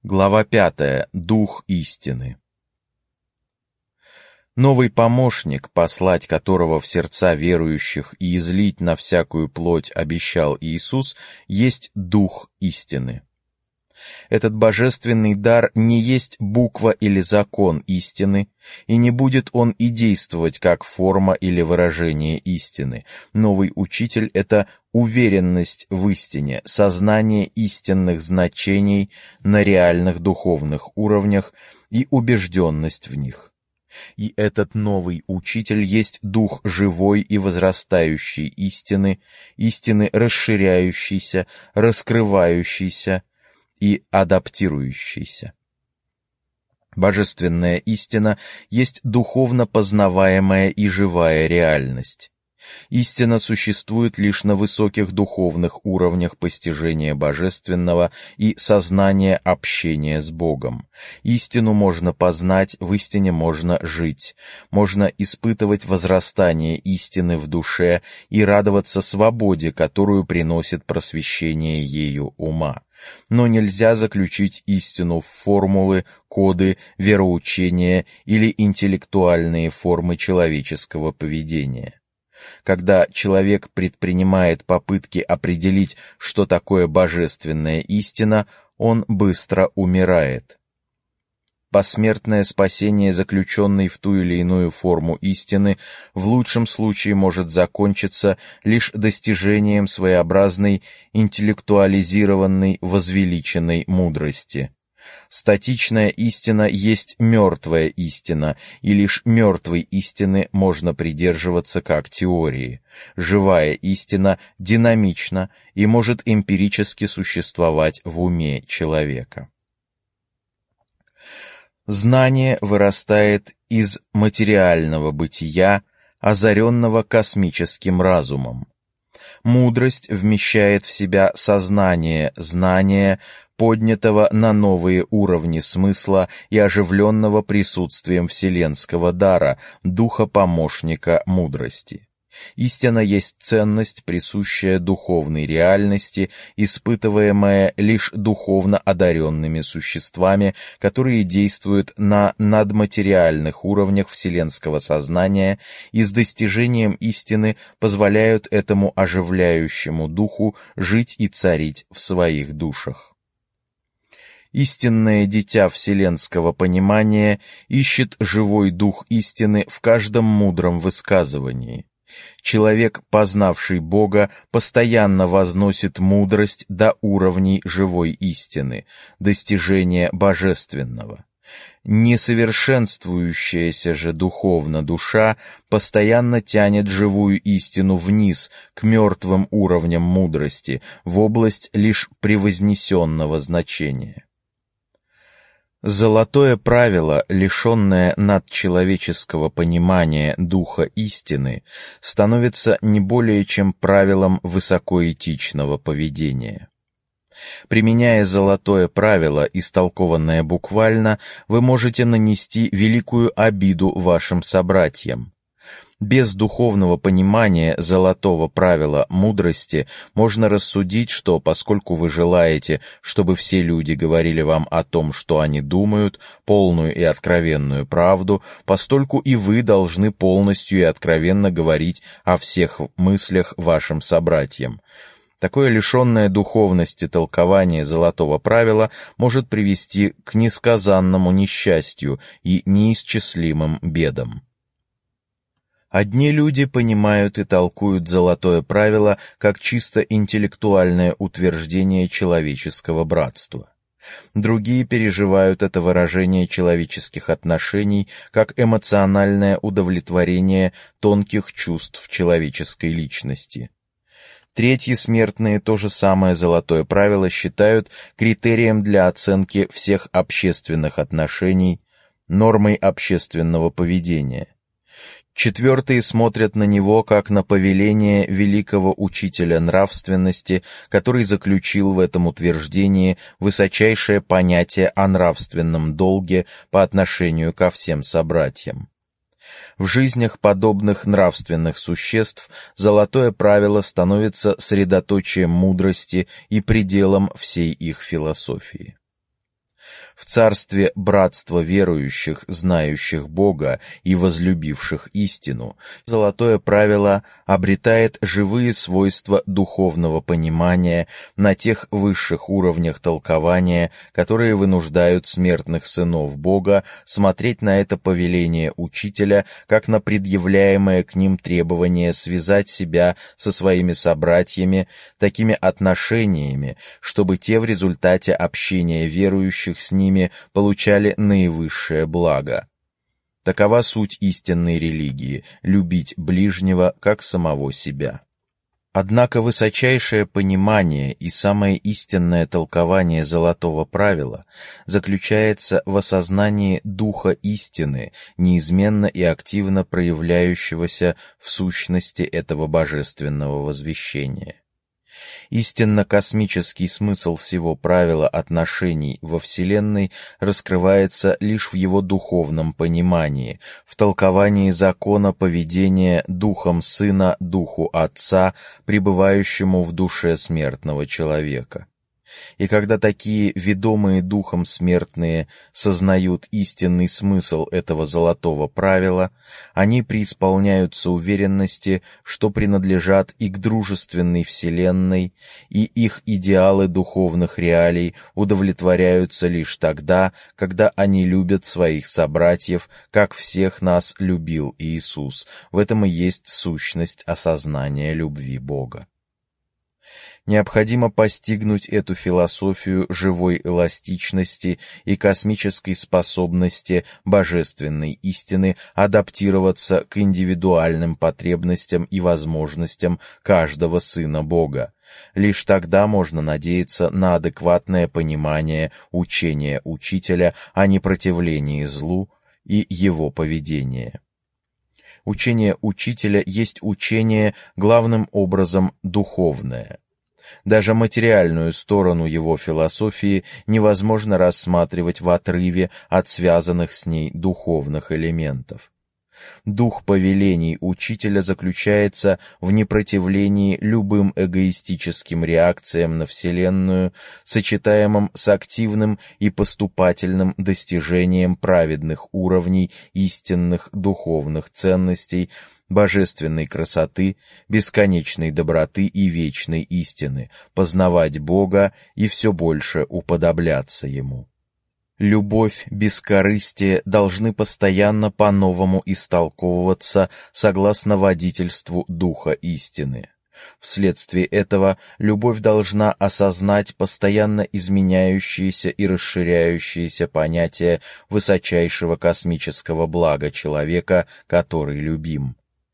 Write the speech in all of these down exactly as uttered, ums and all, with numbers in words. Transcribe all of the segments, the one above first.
Глава пятая. Дух истины. Новый помощник, послать которого в сердца верующих и излить на всякую плоть обещал Иисус, есть Дух истины. Этот божественный дар не есть буква или закон истины, и не будет он и действовать как форма или выражение истины. Новый учитель — это уверенность в истине, сознание истинных значений на реальных духовных уровнях и убежденность в них. И этот новый учитель есть дух живой и возрастающей истины, истины расширяющейся, раскрывающейся и адаптирующийся. Божественная истина есть духовно познаваемая и живая реальность. Истина существует лишь на высоких духовных уровнях постижения божественного и сознания общения с Богом. Истину можно познать, в истине можно жить, можно испытывать возрастание истины в душе и радоваться свободе, которую приносит просвещение ею ума. Но нельзя заключить истину в формулы, коды, вероучения или интеллектуальные формы человеческого поведения. Когда человек предпринимает попытки определить, что такое божественная истина, он быстро умирает. Посмертное спасение, заключенной в ту или иную форму истины, в лучшем случае может закончиться лишь достижением своеобразной интеллектуализированной возвеличенной мудрости. Статичная истина есть мертвая истина, и лишь мертвой истины можно придерживаться как теории. Живая истина динамична и может эмпирически существовать в уме человека. Знание вырастает из материального бытия, озаренного космическим разумом. Мудрость вмещает в себя сознание знания, поднятого на новые уровни смысла и оживленного присутствием вселенского дара, духа-помощника мудрости. Истина есть ценность, присущая духовной реальности, испытываемая лишь духовно одаренными существами, которые действуют на надматериальных уровнях вселенского сознания и с достижением истины позволяют этому оживляющему духу жить и царить в своих душах. Истинное дитя вселенского понимания ищет живой дух истины в каждом мудром высказывании. Человек, познавший Бога, постоянно возносит мудрость до уровней живой истины, достижения божественного. Несовершенствующаяся же духовно душа постоянно тянет живую истину вниз, к мертвым уровням мудрости, в область лишь превознесенного значения. Золотое правило, лишенное надчеловеческого понимания духа истины, становится не более чем правилом высокоэтичного поведения. Применяя золотое правило, истолкованное буквально, вы можете нанести великую обиду вашим собратьям. Без духовного понимания золотого правила мудрости можно рассудить, что поскольку вы желаете, чтобы все люди говорили вам о том, что они думают, полную и откровенную правду, постольку и вы должны полностью и откровенно говорить о всех мыслях вашим собратьям. Такое лишенное духовности толкование золотого правила может привести к несказанному несчастью и неисчислимым бедам. Одни люди понимают и толкуют золотое правило как чисто интеллектуальное утверждение человеческого братства. Другие переживают это выражение человеческих отношений как эмоциональное удовлетворение тонких чувств человеческой личности. Третьи смертные то же самое золотое правило считают критерием для оценки всех общественных отношений, нормой общественного поведения. Четвертые смотрят на него как на повеление великого учителя нравственности, который заключил в этом утверждении высочайшее понятие о нравственном долге по отношению ко всем собратьям. В жизнях подобных нравственных существ золотое правило становится средоточием мудрости и пределом всей их философии. В царстве братства верующих, знающих Бога и возлюбивших истину, золотое правило обретает живые свойства духовного понимания на тех высших уровнях толкования, которые вынуждают смертных сынов Бога смотреть на это повеление Учителя как на предъявляемое к ним требование связать себя со своими собратьями такими отношениями, чтобы те в результате общения верующих с ними получали наивысшее благо. Такова суть истинной религии — любить ближнего как самого себя. Однако высочайшее понимание и самое истинное толкование золотого правила заключается в осознании духа истины, неизменно и активно проявляющегося в сущности этого божественного возвещения. Истинно космический смысл всего правила отношений во Вселенной раскрывается лишь в его духовном понимании, в толковании закона поведения Духом Сына Духу Отца, пребывающему в душе смертного человека. И когда такие ведомые Духом смертные сознают истинный смысл этого золотого правила, они преисполняются уверенности, что принадлежат и к дружественной Вселенной, и их идеалы духовных реалий удовлетворяются лишь тогда, когда они любят своих собратьев, как всех нас любил Иисус. В этом и есть сущность осознания любви Бога. Необходимо постигнуть эту философию живой эластичности и космической способности божественной истины адаптироваться к индивидуальным потребностям и возможностям каждого сына Бога. Лишь тогда можно надеяться на адекватное понимание учения Учителя о непротивлении злу и его поведения. Учение Учителя есть учение главным образом духовное. Даже материальную сторону его философии невозможно рассматривать в отрыве от связанных с ней духовных элементов. Дух повелений Учителя заключается в непротивлении любым эгоистическим реакциям на Вселенную, сочетаемым с активным и поступательным достижением праведных уровней истинных духовных ценностей, божественной красоты, бесконечной доброты и вечной истины, познавать Бога и все больше уподобляться Ему. Любовь, бескорыстие должны постоянно по-новому истолковываться согласно водительству Духа истины. Вследствие этого любовь должна осознать постоянно изменяющиеся и расширяющиеся понятия высочайшего космического блага человека, который любим.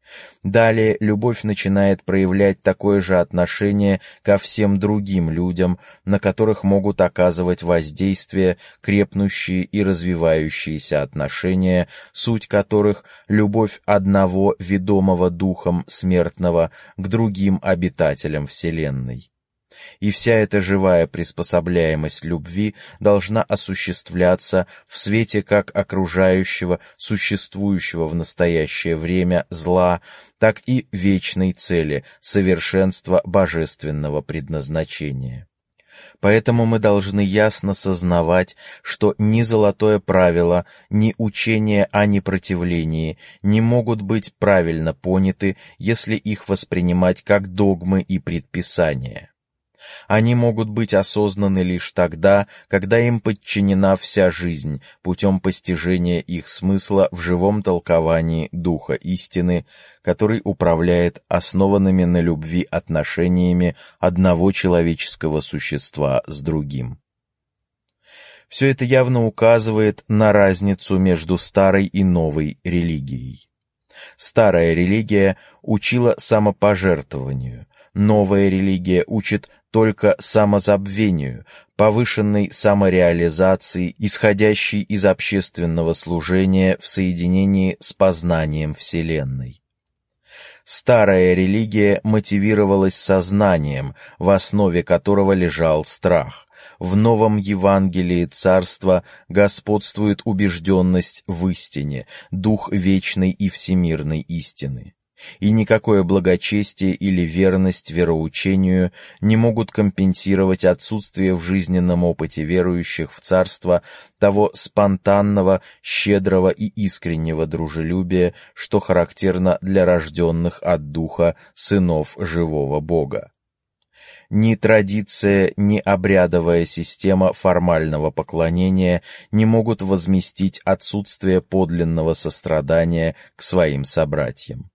Далее любовь начинает проявлять такое же отношение ко всем другим людям, на которых могут оказывать воздействие крепнущие и развивающиеся отношения, суть которых — любовь одного ведомого духом смертного к другим обитателям Вселенной. И вся эта живая приспособляемость любви должна осуществляться в свете как окружающего, существующего в настоящее время зла, так и вечной цели — совершенства божественного предназначения. Поэтому мы должны ясно сознавать, что ни золотое правило, ни учение о непротивлении не могут быть правильно поняты, если их воспринимать как догмы и предписания. Они могут быть осознаны лишь тогда, когда им подчинена вся жизнь путем постижения их смысла в живом толковании Духа истины, который управляет основанными на любви отношениями одного человеческого существа с другим. Все это явно указывает на разницу между старой и новой религией. Старая религия учила самопожертвованию, новая религия учит только самозабвению, повышенной самореализации, исходящей из общественного служения в соединении с познанием Вселенной. Старая религия мотивировалась сознанием, в основе которого лежал страх. В новом Евангелии Царства господствует убежденность в истине, дух вечной и всемирной истины. И никакое благочестие или верность вероучению не могут компенсировать отсутствие в жизненном опыте верующих в царство того спонтанного, щедрого и искреннего дружелюбия, что характерно для рожденных от Духа сынов живого Бога. Ни традиция, ни обрядовая система формального поклонения не могут возместить отсутствие подлинного сострадания к своим собратьям.